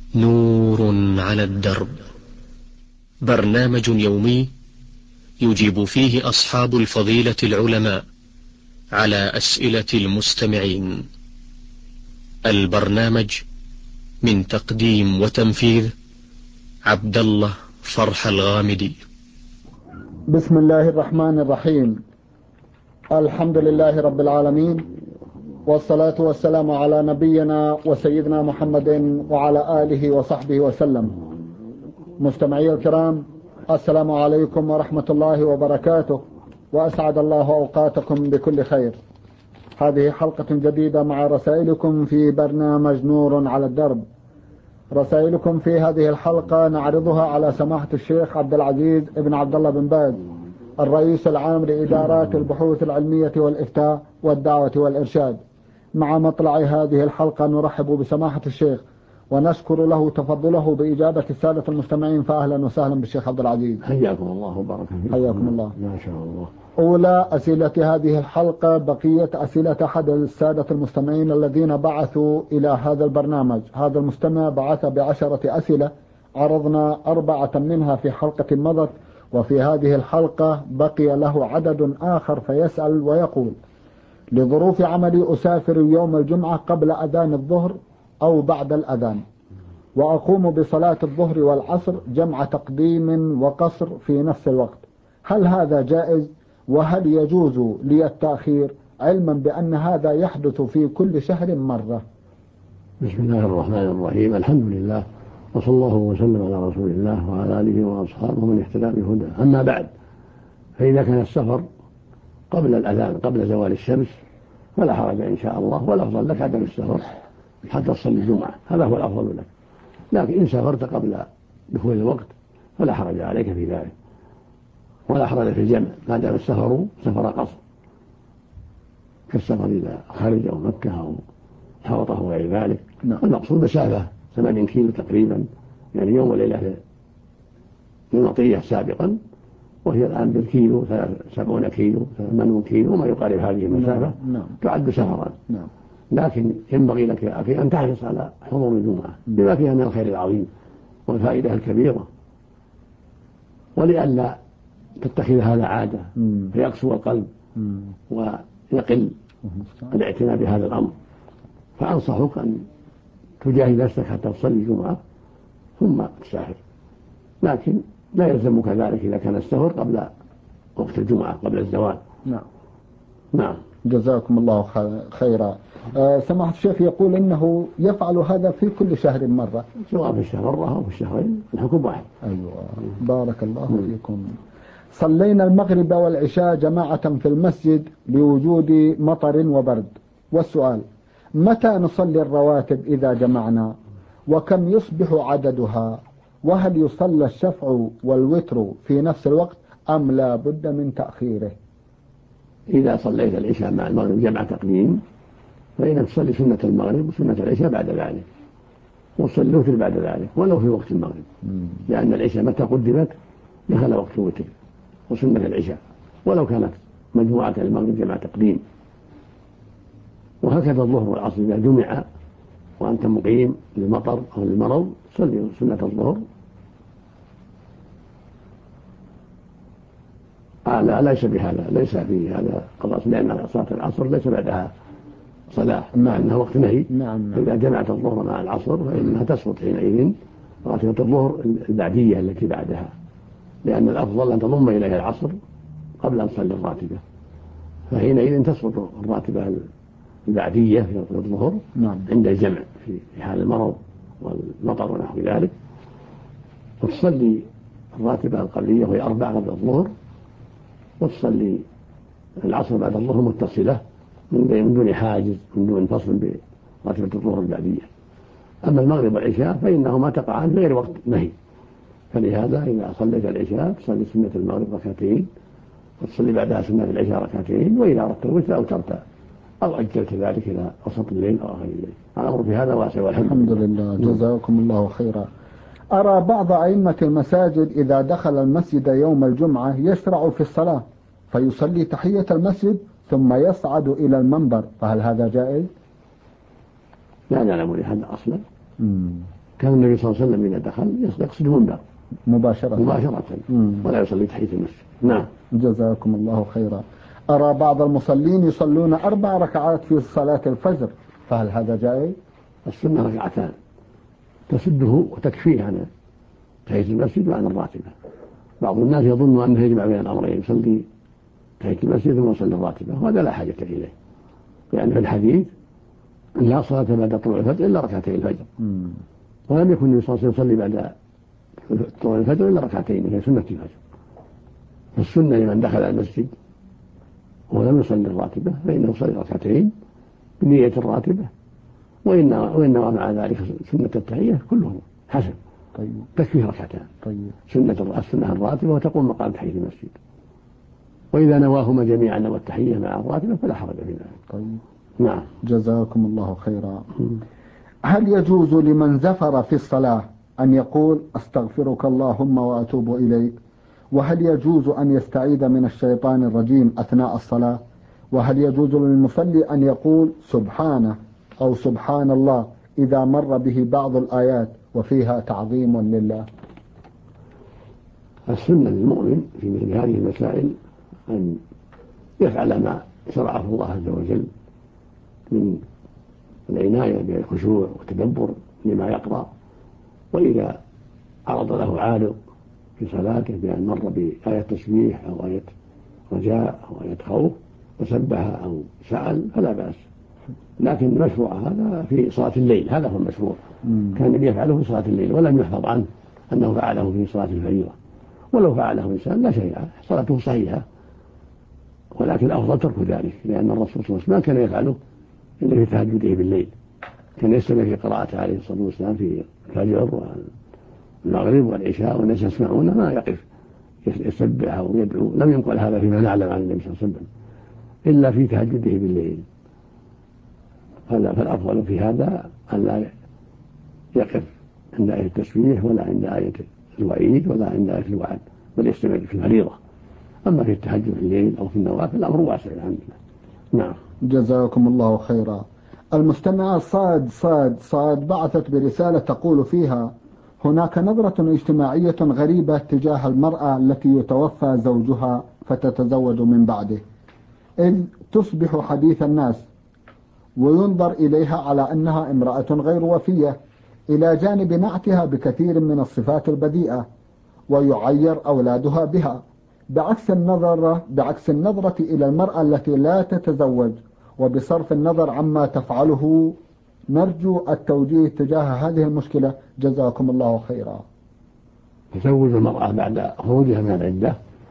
نور على الدرب، برنامج يومي يجيب فيه أصحاب الفضيلة العلماء على أسئلة المستمعين. البرنامج من تقديم وتنفيذ عبد الله فرح الغامدي. بسم الله الرحمن الرحيم. الحمد لله رب العالمين، والصلاة والسلام على نبينا وسيدنا محمد وعلى آله وصحبه وسلم. مستمعي الكرام، السلام عليكم ورحمة الله وبركاته، وأسعد الله أوقاتكم بكل خير. هذه حلقة جديدة مع رسائلكم في برنامج نور على الدرب. رسائلكم في هذه الحلقة نعرضها على سماحة الشيخ عبد العزيز ابن عبد الله بن باز، الرئيس العام لإدارات البحوث العلمية والإفتاء والدعوة والإرشاد. مع مطلع هذه الحلقة نرحب بسماحة الشيخ ونشكر له تفضله بإجابة السادة المستمعين، فأهلا وسهلا بالشيخ عبد العزيز. حياكم الله وبارك فيكم. حياكم الله. ما شاء الله. أولى أسئلة هذه الحلقة بقية أسئلة أحد السادة المستمعين الذين بعثوا إلى هذا البرنامج. هذا المستمع بعث ب10 أسئلة، عرضنا 4 منها في حلقة مضت، وفي هذه الحلقة بقي له عدد آخر فيسأل ويقول: لظروف عملي أسافر يوم الجمعة قبل أذان الظهر أو بعد الأذان، وأقوم بصلاة الظهر والعصر جمع تقديم وقصر في نفس الوقت، هل هذا جائز؟ وهل يجوز لي التأخير علما بأن هذا يحدث في كل شهر مرة؟ بسم الله الرحمن الرحيم. الحمد لله، وصلى الله وسلم على رسول الله وعلى آله وأصحابه من اهتدى بهداه. أما بعد، فإذا كان السفر قبل الأذان قبل زوال الشمس فلا حرج إن شاء الله، والأفضل لك عدم السفر حتى تصلي الجمعة، هذا هو الأفضل لك. لكن إن سافرت قبل دخول الوقت فلا حرج عليك في ذلك، ولا حرج في الجمع ما دام السفر سفر قصر، كالسفر إلى خارج أو مكة أو حوطة وغير ذلك. المقصود مسافة 80 كيلو تقريبا، يعني يوم وليلة في المطية سابقا، وهي الآن بالكيلو 70 كيلو 80 كيلو وما يقارب هذه المسافة. تعد سفرا. لكن ينبغي لك يا أخي أن تحرص على حضور الجمعة بما فيها من الخير العظيم والفائدة الكبيرة، ولئلا تتخذ هذا عادة فيقسو القلب ويقل الاعتناء بهذا الأمر. فأنصحك أن تجاهد نفسك حتى تصلي الجمعة ثم تسافر، لكن لا يلزمك ذلك إذا كان السفر قبل وقت الجمعة قبل الزوال. نعم. جزاكم الله خيرا. سماحة الشيخ يقول إنه يفعل هذا في كل شهر مرة، سواء في الشهر مرة أو في الشهرين، الحكم واحد. أيوة، بارك الله فيكم. صلينا المغرب والعشاء جماعة في المسجد لوجود مطر وبرد، والسؤال: متى نصلي الرواتب إذا جمعنا؟ وكم يصبح عددها؟ وهل يصلى الشفع والوتر في نفس الوقت أم لا بد من تأخيره؟ إذا صليت العشاء مع المغرب جمع تقديم فإنك تصلي سنة المغرب وسنة العشاء بعد ذلك، وتصلي الوتر بعد ذلك ولو في وقت المغرب، لأن العشاء متى قدمت دخل وقت الوتر وسنة العشاء، ولو كانت مجموعة المغرب جمع تقديم. وهكذا الظهر والعصر إذا جمع وأنت مقيم للمطر أو للمرض صلي سنة الظهر. لا، ليس بهذا، ليس في هذا قضاء، لأن صلاة العصر ليس بعدها صلاة مع أنها وقت نهي. إذا جمعت الظهر مع العصر فإنها تسقط حينئذ راتبة الظهر البعدية التي بعدها، لأن الأفضل أن تضم إليها العصر قبل أن تصلي الراتبة، فحينئذ تسقط الراتبة البعدية في الظهر عند الجمع في حال المرض والمطر ونحو ذلك، وتصلي الراتبة القبلية وهي 4 قبل الظهر، وتصلي العصر بعد الظهر متصلة من دون حاجز، من دون فصل براتبة الظهر البعدية. أما المغرب والعشاء فإنهما تقعان في غير وقت نهي، فلهذا إذا صليت العشاء تصلي سنة المغرب ركعتين وتصلي بعدها سنة العشاء ركعتين، وإذا أردت الوتر أوترت أو أجلت ذلك إلى وسط الليل أو آخر الليل. الأمر في هذا واسع والحمد لله. جزاكم الله خيرا. أرى بعض أئمة المساجد إذا دخل المسجد يوم الجمعة يشرع في الصلاة فيصلي تحية المسجد ثم يصعد إلى المنبر، فهل هذا جائز؟ لا نعلم لهذا أصلا، كان النبي صلى الله عليه وسلم إذا دخل يقصد المنبر مباشرة ولا يصلي تحية المسجد. نعم. جزاكم الله خيرا. أرى بعض المصلين يصلون 4 ركعات في صلاة الفجر، فهل هذا جائز؟ السنة 2 ركعتان تسده وتكفيه عن تحية المسجد وعن الراتبة. بعض الناس يظن أنه يجمع بين الأمرين، يصلي تحية المسجد ثم يصلي الراتبة، وهذا لا حاجة إليه، لأن في الحديث لا صلاة بعد طلوع الفجر إلا 2 الفجر، ولم يكن النبي صلى الله عليه وسلم يصلي بعد طلوع الفجر إلا 2 وهي سنة الفجر. فالسنة لمن دخل المسجد ولم يصلي الراتبة فإنه يصلي 2 بنية الراتبة، وإنما مع ذلك سنة التحية كله حسن. طيب. تكفيه 2. طيب. السنة الراتبة وتقوم مقام تحية المسجد، وإذا نواهما جميعا نوى التحية مع الراتبة فلا حرج في ذلك. طيب. نعم. جزاكم الله خيرا. هل يجوز لمن زفر في الصلاة أن يقول أستغفرك اللهم وأتوب إليك؟ وهل يجوز أن يستعيذ من الشيطان الرجيم أثناء الصلاة؟ وهل يجوز للمصلي أن يقول سبحانه أو سبحان الله إذا مر به بعض الآيات وفيها تعظيم لله؟ السنة للمؤمن في مثل هذه المسائل أن يفعل ما شرعه الله عز وجل من العناية بالخشوع والتدبر لما يقرأ، وإذا عرض له عارض في صلاته بأن مر بآية تسبيح أو آية رجاء أو آية خوف وسبح أو سأل فلا بأس، لكن المشروع هذا في صلاة الليل، هذا هو المشروع. كان يفعله في صلاة الليل ولم يحفظ عنه أنه فعله في صلاة الفريضة، ولو فعله إنسان لا شيء، صلاته صحيحة، ولكن الأفضل ترك ذلك، لأن الرسول صلى الله عليه وسلم ما كان يفعله إلا في تهجده بالليل، كان يستمع في قراءته عليه الصلاة والسلام في الفجر والمغرب والعشاء والناس يسمعونه ما يقف يسبح أو يدعو، لم ينقل هذا فيما نعلم عن النبي صلى الله عليه وسلم إلا في تهجده بالليل. فالأفضل في هذا أن لا يقف عند آية التسبيح ولا عند آية الوعيد ولا عند آية الوعد، بل يستمع في الفريضة. أما في التهجد في الليل أو في النوافل الأمر واسع الحمد لله. نعم. جزاكم الله خيرا. المستمعة صاد بعثت برسالة تقول فيها: هناك نظرة اجتماعية غريبة تجاه المرأة التي يتوفى زوجها فتتزوج من بعده، إذ تصبح حديث الناس وينظر إليها على أنها امرأة غير وفية، إلى جانب نعتها بكثير من الصفات البذيئة، ويعير أولادها بها، بعكس النظرة إلى المرأة التي لا تتزوج. وبصرف النظر عما تفعله نرجو التوجيه تجاه هذه المشكلة، جزاكم الله خيرا. تزوج المرأة بعد خروجها من العدة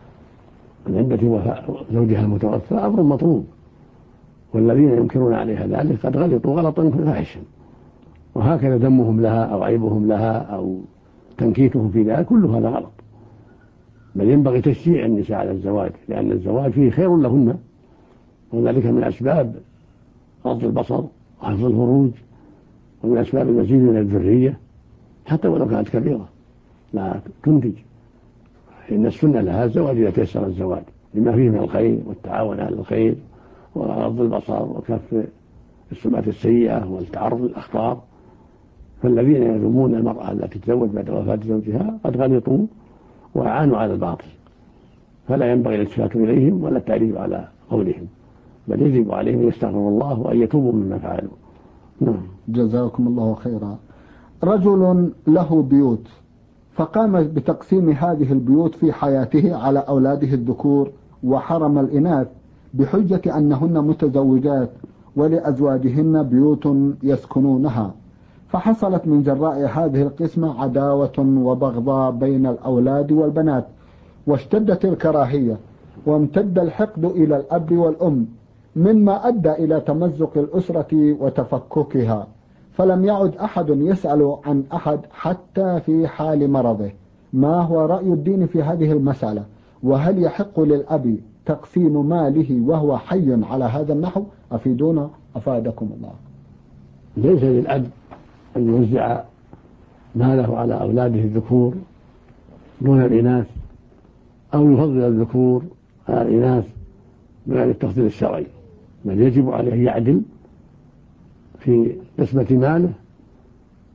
وفاة زوجها المتوفى أمر مطلوب، والذين ينكرون عليها ذلك قد غلطوا غلطا فاحشا، وهكذا ذمهم لها أو عيبهم لها أو تنكيتهم في ذلك كل هذا غلط، بل ينبغي تشجيع النساء على الزواج، لأن الزواج فيه خير لهن، وذلك من أسباب غض البصر وحفظ الفروج، ومن أسباب المزيد من الذرية حتى ولو كانت كبيرة لا تنتج. إن السنة لها الزواج إذا تيسر الزواج لما فيه من الخير والتعاون على الخير وغض البصر وكف السمعة السيئة والتعرض للأخطار. فالذين يلومون المرأة التي تتزوج بعد وفاة زوجها قد غلطوا وأعانوا على الباطل، فلا ينبغي الالتفات إليهم ولا التعريف على قولهم، بل يجب عليهم أن يستغفروا الله وأن يتوبوا مما فعلوا. نعم. جزاكم الله خيرا. رجل له بيوت فقام بتقسيم هذه البيوت في حياته على أولاده الذكور وحرم الإناث بحجة أنهن متزوجات ولأزواجهن بيوت يسكنونها، فحصلت من جراء هذه القسمة عداوة وبغضاء بين الأولاد والبنات، واشتدت الكراهية وامتد الحقد إلى الأب والأم، مما أدى إلى تمزق الأسرة وتفككها، فلم يعد أحد يسأل عن أحد حتى في حال مرضه. ما هو رأي الدين في هذه المسألة؟ وهل يحق للأب تقسيم ماله وهو حي على هذا النحو؟ أفيدونا أفادكم الله. ليس للأب أن يوزع ماله على أولاده الذكور دون الإناث، أو يفضل الذكور على الإناث بغير التفضيل الشرعي، بل يجب عليه يعدل في قسمة ماله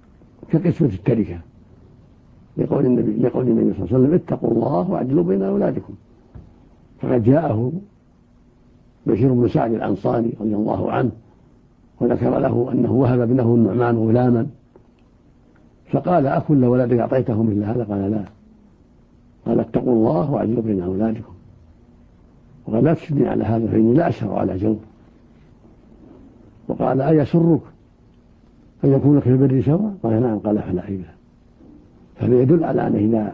كقسمة التركة، لقول النبي صلى الله عليه وسلم اتقوا الله واعدلوا بين أولادكم. فقد جاءه بشير بن سعد الأنصاري رضي الله عنه وذكر له أنه وهب ابنه النعمان غلاما، فقال أكل ولدك أعطيته مثل هذا؟ قال لا. قال اتقوا الله واعدلوا بين أولادكم، وقال لا تشدني على هذا فإني لا أشهر على جور. وقال أيسرك أن يكون لك في البر سواء؟ قال نعم. قال فلا عيب. فهذا يدل على أنه إذا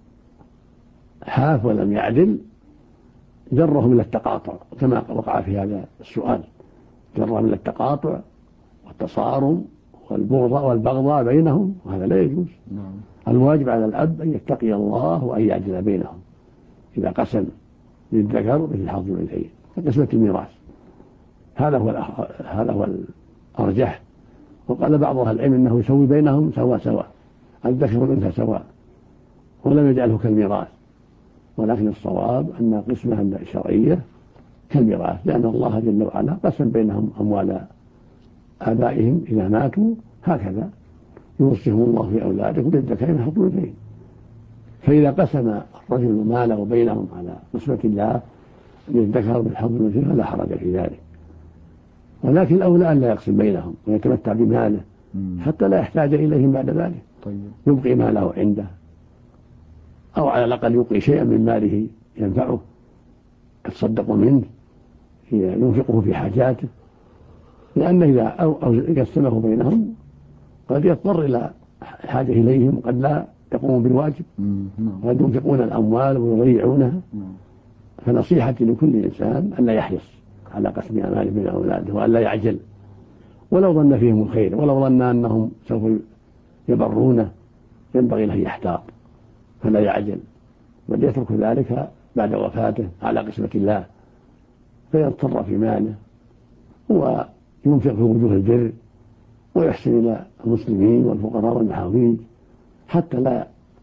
حاف ولم يعدل جرهم إلى التقاطع، كما وقع في هذا السؤال، جرهم إلى التقاطع والتصارم والبغضاء بينهم، وهذا لا يجوز. الواجب على الأب أن يتقي الله وأن يعدل بينهم إذا قسم للذكر مثل حظ الأنثيين كقسمة الميراث. هذا هو الأرجح. وقال بعض أهل العلم أنه يسوي بينهم سواء، الذكر والأنثى سواء، ولم يجعله كالميراث، ولكن الصواب أن قسمها الشرعية كالميراث، لأن الله جل وعلا قسم بينهم أموال آبائهم إذا ماتوا هكذا، يوصيهم الله في أولادكم للذكر مثل حظ الأنثيين. فإذا قسم الرجل ماله بينهم على قسمة الله للذكر مثل حظ الأنثيين فلا حرج في ذلك، ولكن الأولى أن لا يقسم بينهم ويتمتع بماله حتى لا يحتاج إليهم بعد ذلك. يبقي ماله عنده، أو على الأقل يبقي شيئا من ماله ينفعه يتصدق منه ينفقه في حاجاته، لأنه إذا قسمه بينهم قد يضطر إلى حاجة إليهم وقد لا يقوموا بالواجب، قد ينفقون الأموال ويضيعونها. فنصيحتي لكل إنسان أن لا يحرص على قسم أمواله بين أولاده، وأن لا يعجل ولو ظن فيهم الخير، ولو ظن أنهم سوف يبرونه ينبغي له يحتاط فلا يعجل، بل يترك ذلك بعد وفاته على قسمة الله، فيضطر في ماله وينفق في وجوه البر ويحسن إلى المسلمين والفقراء والمحاويج حتى لا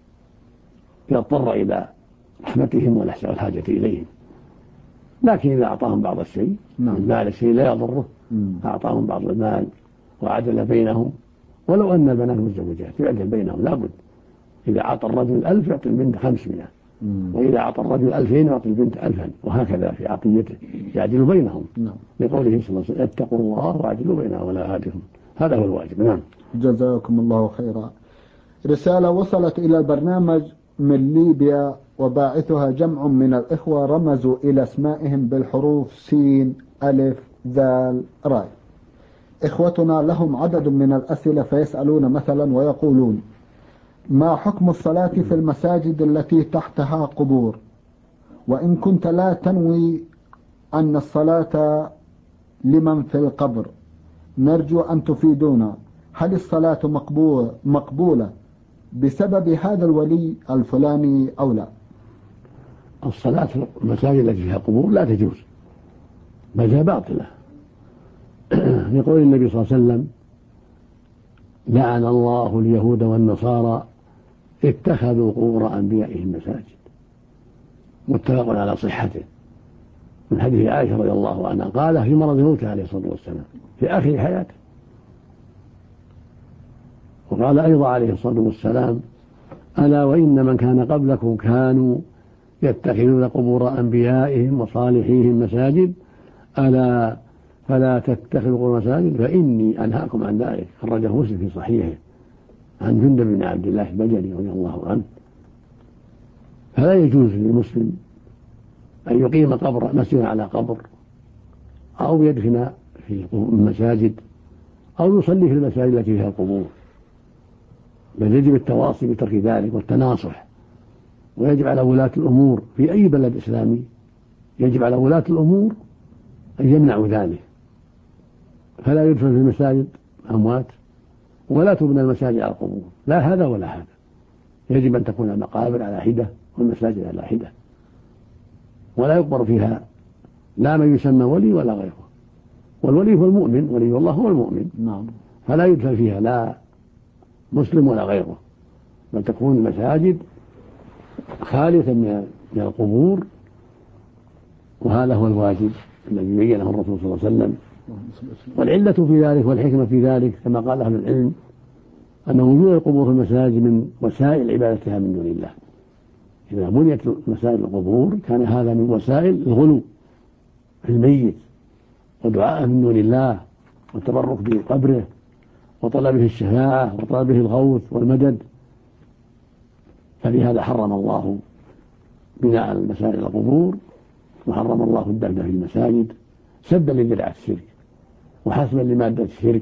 يضطر إلى رحمتهم والحاجة إليهم. لكن إذا أعطاهم بعض الشيء من مال الشيء لا يضره، أعطاهم بعض المال وعدل بينهم، ولو أن البنات متزوجات يعدل بينهم لابد. إذا أعطى الرجل 1000 يعطي البنت 500، وإذا أعطى الرجل 2000 يعطي البنت 1000، وهكذا في عطيته يعدل بينهم. لقوله صلى الله عليه وسلم اتقوا الله واعدلوا بين أولادكم. هذا هو الواجب. نعم. جزاكم الله خيرا. رسالة وصلت إلى البرنامج من ليبيا وباعثها جمع من الإخوة رمزوا إلى اسمائهم بالحروف سين ألف ذال راء. إخوتنا لهم عدد من الأسئلة فيسألون مثلا ويقولون: ما حكم الصلاة في المساجد التي تحتها قبور؟ وإن كنت لا تنوي أن الصلاة لمن في القبر نرجو أن تفيدونا، هل الصلاة مقبولة بسبب هذا الولي الفلاني أو لا؟ الصلاة في المساجد التي فيها قبور لا تجوز، بل هي باطلة. يقول النبي صلى الله عليه وسلم: لعن الله اليهود والنصارى اتخذوا قبور أنبيائهم مساجد. متفق على صحته من حديث عائشة رضي الله عنها قال في مرض موته عليه الصلاة والسلام في آخر حياته. وقال أيضا عليه الصلاة والسلام: ألا وإن من كان قبلكم كانوا يتخذون قبور أنبيائهم وصالحيهم مساجد، ألا فلا تتخذوا قبور مساجد فإني أنهاكم عن ذلك. خرجه مسلم في صحيحه عن جندب بن عبد الله البجلي رضي الله عنه. فلا يجوز للمسلم أن يقيم مسجدا على قبر أو يدفن في المساجد أو يصلي في المساجد التي فيها القبور، بل يجب التواصي بترك ذلك والتناصح. ويجب على ولاة الأمور في أي بلد إسلامي، يجب على ولاة الأمور أن يمنعوا ذلك، فلا يدفن في المساجد أموات ولا تبنى المساجد على القبور، لا هذا ولا هذا. يجب أن تكون المقابر على حدة والمساجد على حدة، ولا يقبر فيها لا من يسمى ولي ولا غيره. والولي هو المؤمن، ولي الله هو المؤمن. نعم. فلا يدفن فيها لا مسلم ولا غيره، بل تكون المساجد خالية من القبور، وهذا هو الواجب الذي بينه الرسول صلى الله عليه وسلم. والعلة في ذلك والحكمة في ذلك كما قال أهل العلم أن وجود القبور في المساجد من وسائل عبادتها من دون الله. إذا بنيت مساجد القبور كان هذا من وسائل الغلو في الميت ودعاءه من دون الله والتبرك بقبره وطلبه الشفاعة وطلبه الغوث والمدد. فلهذا حرم الله بناء المساجد القبور، وحرم الله الدفن في المساجد سدا لذريعة الشرك وحسبا لمادة الشرك.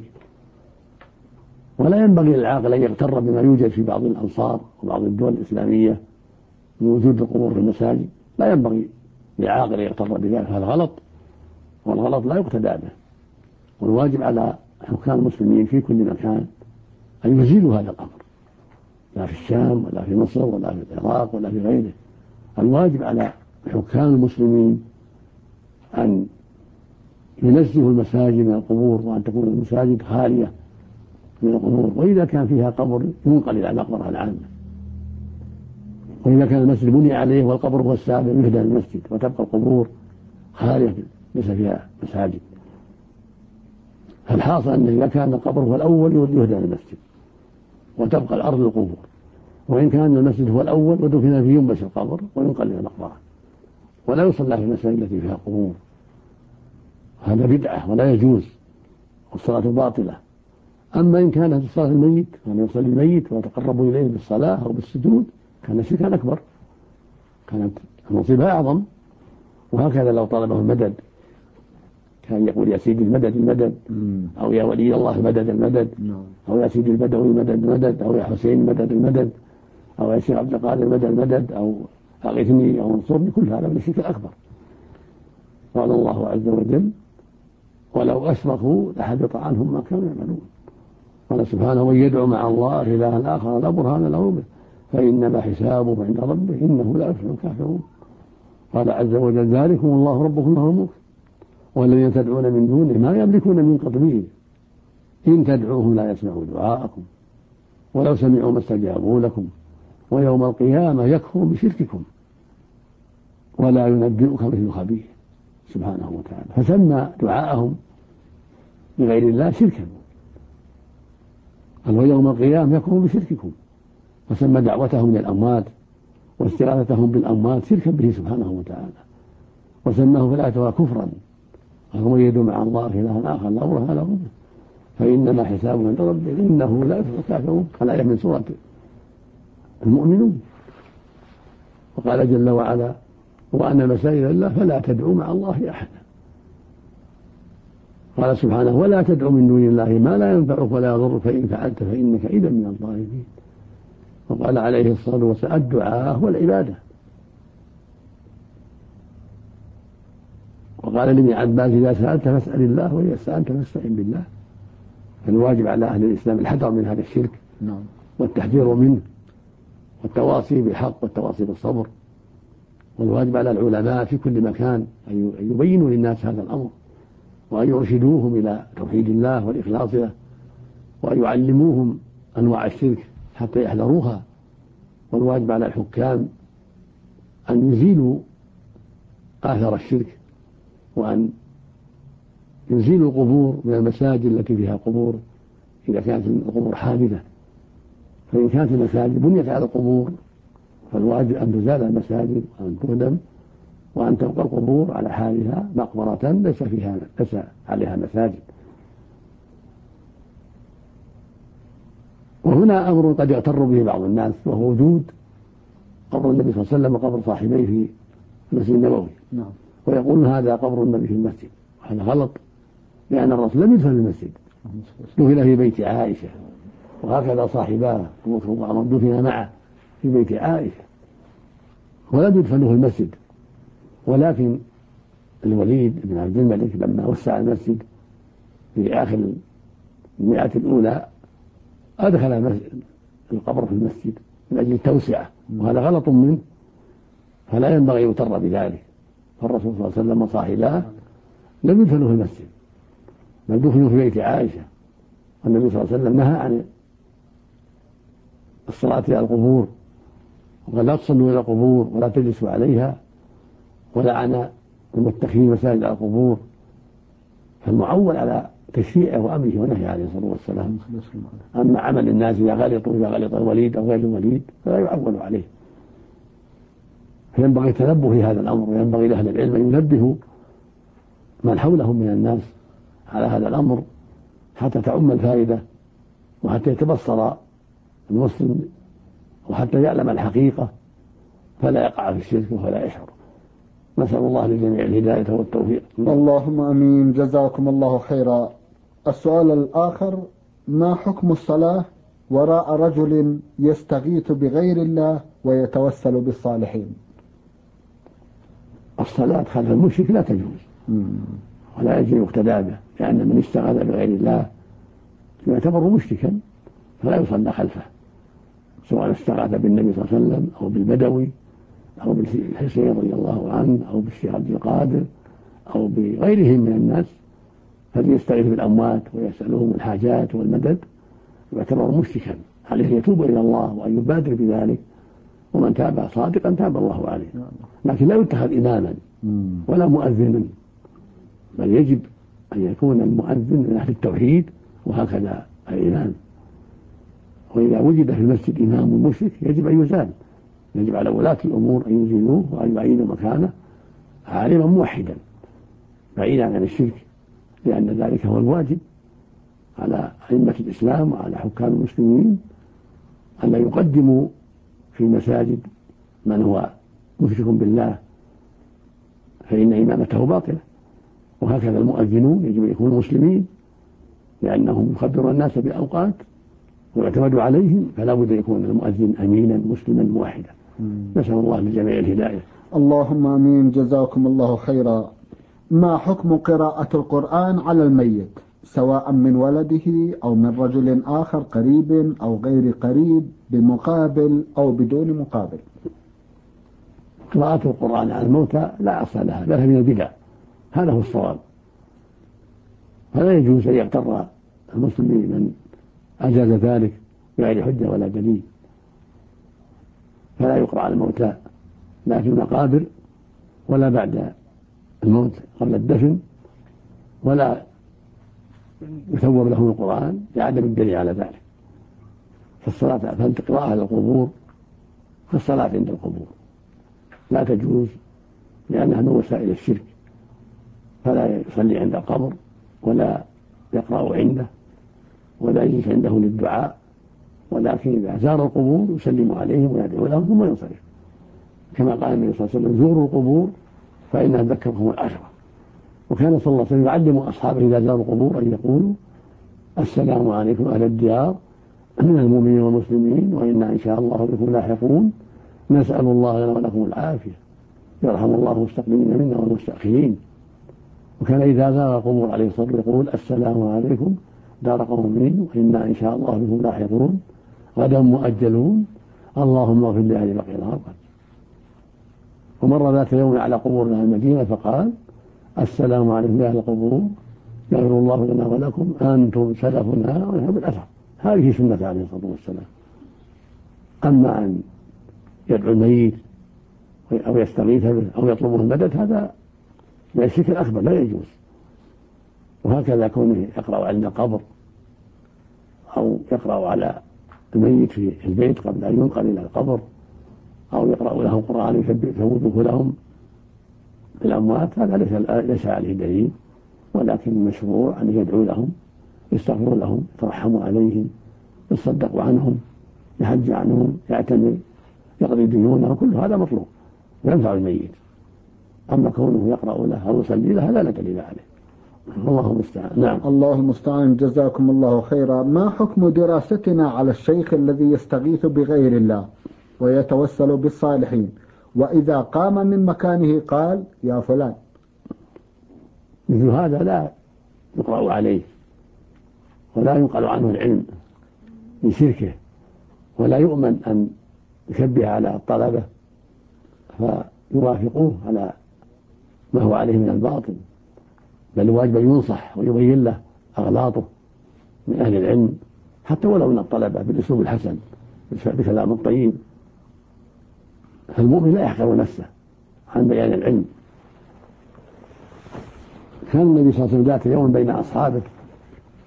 ولا ينبغي للعاقل أن يغتر بما يوجد في بعض الأمصار وبعض الدول الإسلامية من وجود القبور في المساجد. لا ينبغي للعاقل أن يغتر بذلك، هذا غلط، والغلط لا يقتدى به. والواجب على حكام المسلمين في كل مكان أن يزيلوا هذا الأمر، لا في الشام ولا في مصر ولا في العراق ولا في غيره. الواجب على حكام المسلمين أن ينزهوا المساجد من القبور، وأن تكون المساجد خالية من القبور، وإذا كان فيها قبر ينقل إلى المقبرة العامة، وإذا كان المسجد بني عليه والقبر هو السابق يهدى المسجد وتبقى القبور خالية ليس فيها مساجد. فالحاصل أن إذا كان القبر هو الأول يهدى المسجد وتبقى الأرض للقبور، وإن كان المسجد هو الأول ودفن فيه ينبش القبر وينقل إلى المقبرة، ولا يصلى في المساجد التي فيها قبور. هذا بدعة ولا يجوز، والصلاة باطلة. أما إن كانت صلاة الميت كان يصلي الميت ويتقرب إليه بالصلاة أو بالسجود كان شركا أكبر، كانت المصيبة أعظم. وهكذا لو طلبه المدد كان يقول يا سيدي المدد المدد، أو يا ولي الله المدد المدد، أو يا سيدي البدوي المدد المدد، أو يا حسين المدد المدد، أو يا شيخ عبد القادر المدد المدد، أو أغثني أو انصرني. كل هذا من الشرك الأكبر. قال الله عز وجل ولو أشركوا لحبط عنهم ما كانوا يعملون. قال سبحانه من يدعو مع الله إلها آخر لا برهان له به فإنما حسابه عند ربه إنه لا يفلح الكافرون. قال عز وجل ذلكم الله ربكم له الملك والذين تدعون من دونه ما يملكون من قطمير إن تدعوهم لا يسمعوا دعاءكم ولو سمعوا ما استجابوا لكم ويوم القيامة يكفر بشرككم ولا ينبئك مثل خبير سبحانه وتعالى. فسمى دعاءهم بغير الله شركا، قال ويوم القيامة يكفر بشرككم، وسمى دعوتهم للأموات واستغاثتهم بالأموات شركا به سبحانه وتعالى، وسماه في الآية كفرا. قال ومن يدعو مع الله إلها آخر لا برهان له به فإنما حسابه عند ربه إنه لا يفلح الكافرون. الآية من سورة المؤمنون. وقال جل وعلا وأن مساجد الله فلا تدعوا مع الله أحدا. قال سبحانه ولا تدعوا من دون الله ما لا ينفعك ولا يضرك فإن فعلت فإنك إذا من الظالمين. وقال عليه الصلاة والسلام الدعاء هو العبادة. وقال لابن عباس إذا سألت فاسأل الله وإذا سألت فاستعن بالله. فالواجب على أهل الإسلام الحذر من هذا الشرك والتحذير منه والتواصي بالحق والتواصي بالصبر. والواجب على العلماء في كل مكان أن يبينوا للناس هذا الأمر وأن يرشدوهم إلى توحيد الله والإخلاص له وأن يعلموهم أنواع الشرك حتى يحذروها. والواجب على الحكام أن يزيلوا آثار الشرك وأن يزيلوا القبور من المساجد التي فيها قبور إذا كانت القبور حاملة. فإن كانت المساجد بنيت على القبور فالواجب أن تزال المساجد وأن تهدم وأن تبقى القبور على حالها مقبرة ليس عليها مساجد. وهنا أمر قد يغتر به بعض الناس وهو وجود قبر النبي صلى الله عليه وسلم وقبر صاحبيه في المسجد النبوي، ويقول هذا قبر النبي في المسجد. وهذا غلط، لأن الرسول لم يدفن في المسجد، دفن في بيت عائشة، وهكذا صاحباه دفن معه في بيت عائشة ولم يدفنوا في المسجد. ولكن الوليد بن عبد الملك لما وسع المسجد في آخر المئة الأولى أدخل القبر في المسجد من أجل التوسعة، وهذا غلط منه، فلا ينبغي يغتر بذلك. فالرسول صلى الله عليه وسلم وصاحباه لم يدفنوا في المسجد بل دفنوا في بيت عائشة. والنبي صلى الله عليه وسلم نهى عن الصلاة على القبور وقال لا تصلوا إلى القبور ولا تجلسوا عليها، ولعن المتخذين مساجد على القبور. فالمعول على تشريعه وأمره ونهي عليه الصلاة والسلام. أما عمل الناس إذا غلطوا إذا غلط الوليد أو غير الوليد فلا يعول عليه. فينبغي التنبه في هذا الأمر، وينبغي لأهل العلم أن ينبهوا من حولهم من الناس على هذا الأمر حتى تعم الفائدة، وحتى يتبصر المسلم، وحتى يعلم الحقيقة فلا يقع في الشرك ولا يشعر. نسأل الله للجميع الهداية والتوفيق. اللهم أمين. جزاكم الله خيرا. السؤال الآخر: ما حكم الصلاة وراء رجل يستغيث بغير الله ويتوسل بالصالحين؟ الصلاة خلف المشرك لا تجوز ولا يجب يقتدى به، لأن من استغاث بغير الله يعتبر مشركا فلا يصلى خلفه، سواء استغاث بالنبي صلى الله عليه وسلم أو بالبدوي أو بالحسين رضي الله عنه أو بالشيخ عبد القادر أو بغيرهم من الناس، فليستغيث بالأموات ويسألهم الحاجات والمدد يعتبر مشركا. عليه يتوب إلى الله وأن يبادر بذلك، ومن تاب صادقا تاب الله عليه. لكن لا يتخذ إماما ولا مؤذنا، بل يجب أن يكون المؤذن من أهل التوحيد وهكذا الإمام. وإذا وجد في المسجد إمام مشرك يجب أن يزال، يجب على ولاة الأمور أن يزيلوه وأن يعينوا مكانه عالما موحدا بعيدا عن الشرك، لأن ذلك هو الواجب على أئمة الإسلام وعلى حكام المسلمين أن لا يقدموا في المساجد من هو مشرك بالله، فإن إمامته باطلة. وهكذا المؤذنون يجب أن يكونوا مسلمين، لأنهم يخبرون الناس بأوقات ويعتمد عليهم، فلا بد أن يكون المؤذن أمينا مسلما موحدا. نسأل الله للجميع الهداية. اللهم آمين. جزاكم الله خيرا. ما حكم قراءة القرآن على الميت سواء من ولده أو من رجل آخر قريب أو غير قريب، بمقابل أو بدون مقابل؟ قراءة القرآن على الموتى لا أصل لها، بل من البدع، هذا هو الصواب. فلا يجوز أن يغتر المسلم من أجاز ذلك بغير حجة ولا دليل، فلا يقرأ على الموتى لا في المقابر ولا بعد الموت قبل الدفن، ولا يثور له القرآن لعدم الدليل على ذلك. فالقراءة على القبور كالصلاة عند القبور لا تجوز، لأنها من وسائل الشرك، فلا يصلي عند القبر ولا يقرأ عنده ولا يجلس عنده للدعاء، ولكن إذا زار القبور يسلم عليهم ويدعو لهم ثم ينصرف، كما قال النبي صلى الله عليه وسلم: زوروا القبور فإنها تذكركم الآخرة. وكان صلى الله عليه وسلم يعلم أصحابه إذا زاروا القبور أن يقولوا: السلام عليكم أهل الديار من المؤمنين والمسلمين وإنا إن شاء الله بكم لاحقون، نسأل الله لنا ولكم العافية، يرحم الله المستقدمين منا والمستأخرين. وكان إذا زار القبور عليه الصلاة والسلام يقول: السلام عليكم دار قوم مؤمنين وإنا إن شاء الله بكم لاحقون غدا مؤجلون، اللهم اغفر لأهل بقيع الأرض. ومر ذات يوم على قبور أهل المدينة فقال: السلام عليكم يا أهل القبور، يغفر الله لنا ولكم، أنتم سلفنا ونحن بالأثر. هذه سنة عليه الصلاة والسلام. أما أن يدعو الميت أو يستغيث به أو يطلبه المدد هذا من الشرك الأكبر لا يجوز. وهكذا كونه يقرأ عند القبر أو يقرأ على الميت في البيت قبل أن ينقل إلى القبر، أو يقرأ لهم قرآن يثوبه لهم الأموات، هذا ليس عليه دليل، ولكن المشروع أن يدعو لهم، يستغفر لهم، يترحموا عليهم، يصدق عنهم، يحج عنهم، يعتمر، يقضي ديونهم، كل هذا مطلوب وينفع الميت. أما كونه يقرأ له أو يصلي له هذا لا دليل عليه. الله المستعان. نعم. الله المستعان. جزاكم الله خيرا. ما حكم دراستنا على الشيخ الذي يستغيث بغير الله ويتوسل بالصالحين، وإذا قام من مكانه قال: يا فلان؟ مثل هذا لا يقرأ عليه ولا ينقل عنه العلم من شركه، ولا يؤمن أن يشبه على الطلبة فيوافقوه على ما هو عليه من الباطل، بل واجب ينصح ويبين له أغلاطه من أهل العلم، حتى ولو من الطلبة، بالأسلوب الحسن بكلام الطيب. فالمؤمن لا يحقر نفسه عن بيان العلم. كان النبي صلى الله عليه وسلم ذات يوم بين أصحابه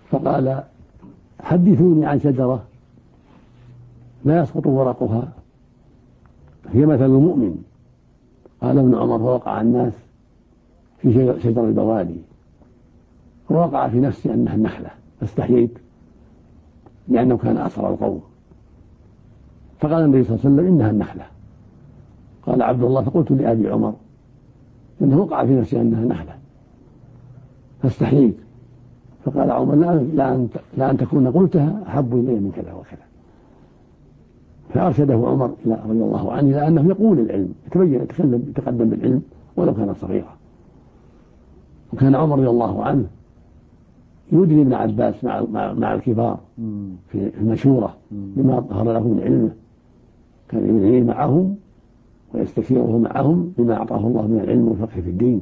فقال حدثوني عن شجرة لا يسقط ورقها هي مثل المؤمن. قال ابن عمر فوقع الناس في شجر البوادي، ووقع في نفسي أنها النخلة فاستحييت لأنه كان أصغر القوم. فقال النبي صلى الله عليه وسلم إنها النخلة. قال عبد الله فقلت لأبي عمر إنه وقع في نفسي أنها نخلة فاستحييت. فقال عمر لا أن تكون قلتها أحب إلي من كذا وكذا. فأرشده عمر رضي الله عنه إلى أنه يقول العلم، يتقدم بالعلم ولو كان صغيرا. وكان عمر رضي الله عنه يدري ابن عباس مع الكبار في المشورة بما ظهر له من علمه، كان يدري معهم ويستشيره معهم بما أعطاه الله من العلم والفقه في الدين.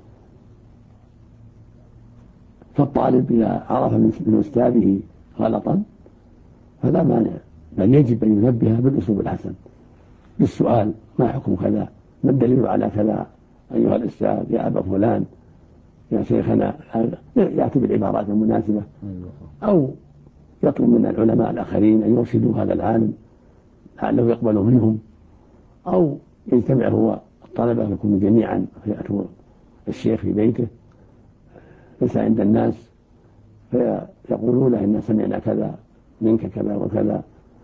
فالطالب إذا عرف من أستاذه غلطا فلا مانع، بل يجب أن ينبه بالأسلوب الحسن بالسؤال: ما حكم كذا؟ ما الدليل على كذا أيها الأستاذ يا أبا فلان يا شيخنا؟ يأتي بالعبارات المناسبة، أو يطلب من العلماء الآخرين أن يرشدوا هذا العالم لعله يقبل منهم، أو يجتمع هو الطلبة يكونوا جميعا فيأتوا الشيخ في بيته ليس عند الناس، فيقولوا له إن سمعنا كذا منك كذا وكذا،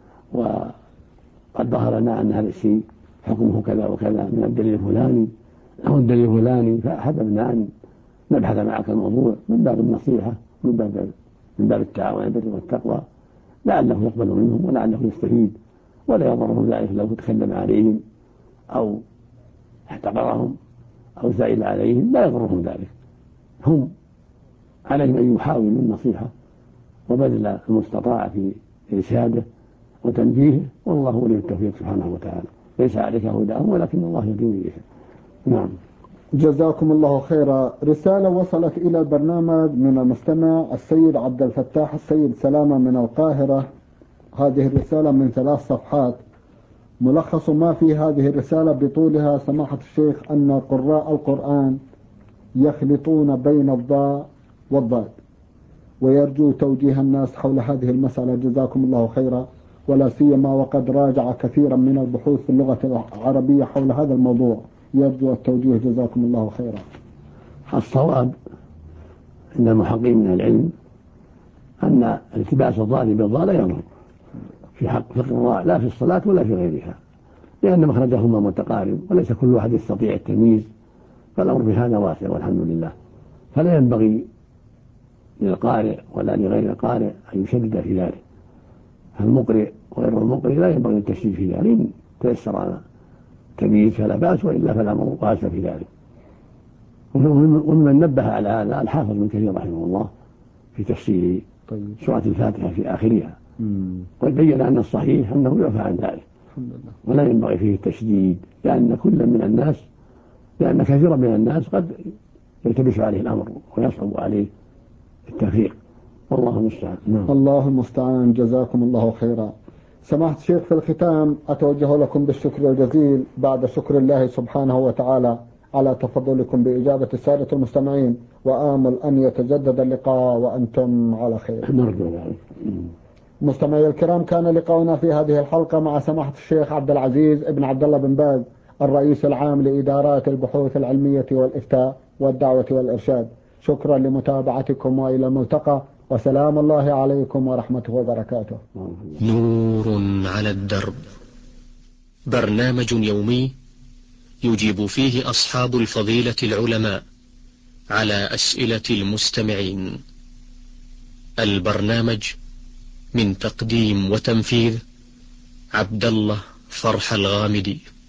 وقد ظهر لنا أن هذا الشيء حكمه كذا وكذا من الدليل الفلاني أو الدليل الفلاني، فأحببنا أن نبحث معك الموضوع من باب النصيحة، من باب التعاون على البر والتقوى، لعله يقبل منهم ولعله يستفيد، ولا يضره ذلك لو تكلم عليهم أو احتقرهم أو زعل عليهم، لا يضرهم ذلك. هم عليهم أن يحاولوا النصيحة وبذل المستطاع في إرشاده وتنبيهه، والله ولي التوفيق سبحانه وتعالى. ليس عليك هداهم ولكن الله يهدي من يشاء. نعم. جزاكم الله خيرا. رسالة وصلت إلى البرنامج من المستمع السيد عبد الفتاح السيد سلامة من القاهرة. هذه الرسالة من 3 صفحات. ملخص ما في هذه الرسالة بطولها: سماحة الشيخ، أن قراء القرآن يخلطون بين الضاء والضاد، ويرجو توجيه الناس حول هذه المسألة. جزاكم الله خيرا، ولا سيما وقد راجع كثيرا من البحوث في اللغة العربية حول هذا الموضوع، يرجو التوجيه. جزاكم الله خيرا. الصواب عند المحققين من العلم أن التباس الضاد بالضاء لا يضر في حق القراء، لا في الصلاة ولا في غيرها، لأن مخرجهما متقارب وليس كل واحد يستطيع التمييز، فالأمر بهذا واسع والحمد لله. فلا ينبغي للقارئ ولا لغير القارئ أن يشدد في ذلك، فالمقرئ وغير المقرئ لا ينبغي التشديد في ذلك، إن تيسر التمييز فلا بأس، وإلا فالأمر واسع في ذلك. ومن نبه على هذا الحافظ بن كثير رحمه الله في تفسير سورة الفاتحة في آخرها، قد بين أن الصحيح أنه يعفى عن ذلك ولا ينبغي فيه التشديد، لأن كثيرا من الناس قد يلتبس عليه الأمر ويصعب عليه التفريق، والله المستعان. الله المستعان. جزاكم الله خيرا. سماحة الشيخ، في الختام أتوجه لكم بالشكر الجزيل بعد شكر الله سبحانه وتعالى على تفضلكم بإجابة السادة المستمعين، وآمل أن يتجدد اللقاء وأنتم على خير. نرجو ذلك. مستمعي الكرام، كان لقاؤنا في هذه الحلقة مع سماحة الشيخ عبد العزيز ابن عبد الله بن باز، الرئيس العام لإدارات البحوث العلمية والإفتاء والدعوة والإرشاد. شكرا لمتابعتكم، وإلى الملتقى، وسلام الله عليكم ورحمته وبركاته. نور على الدرب، برنامج يومي يجيب فيه أصحاب الفضيلة العلماء على أسئلة المستمعين. البرنامج من تقديم وتنفيذ عبد الله فرح الغامدي.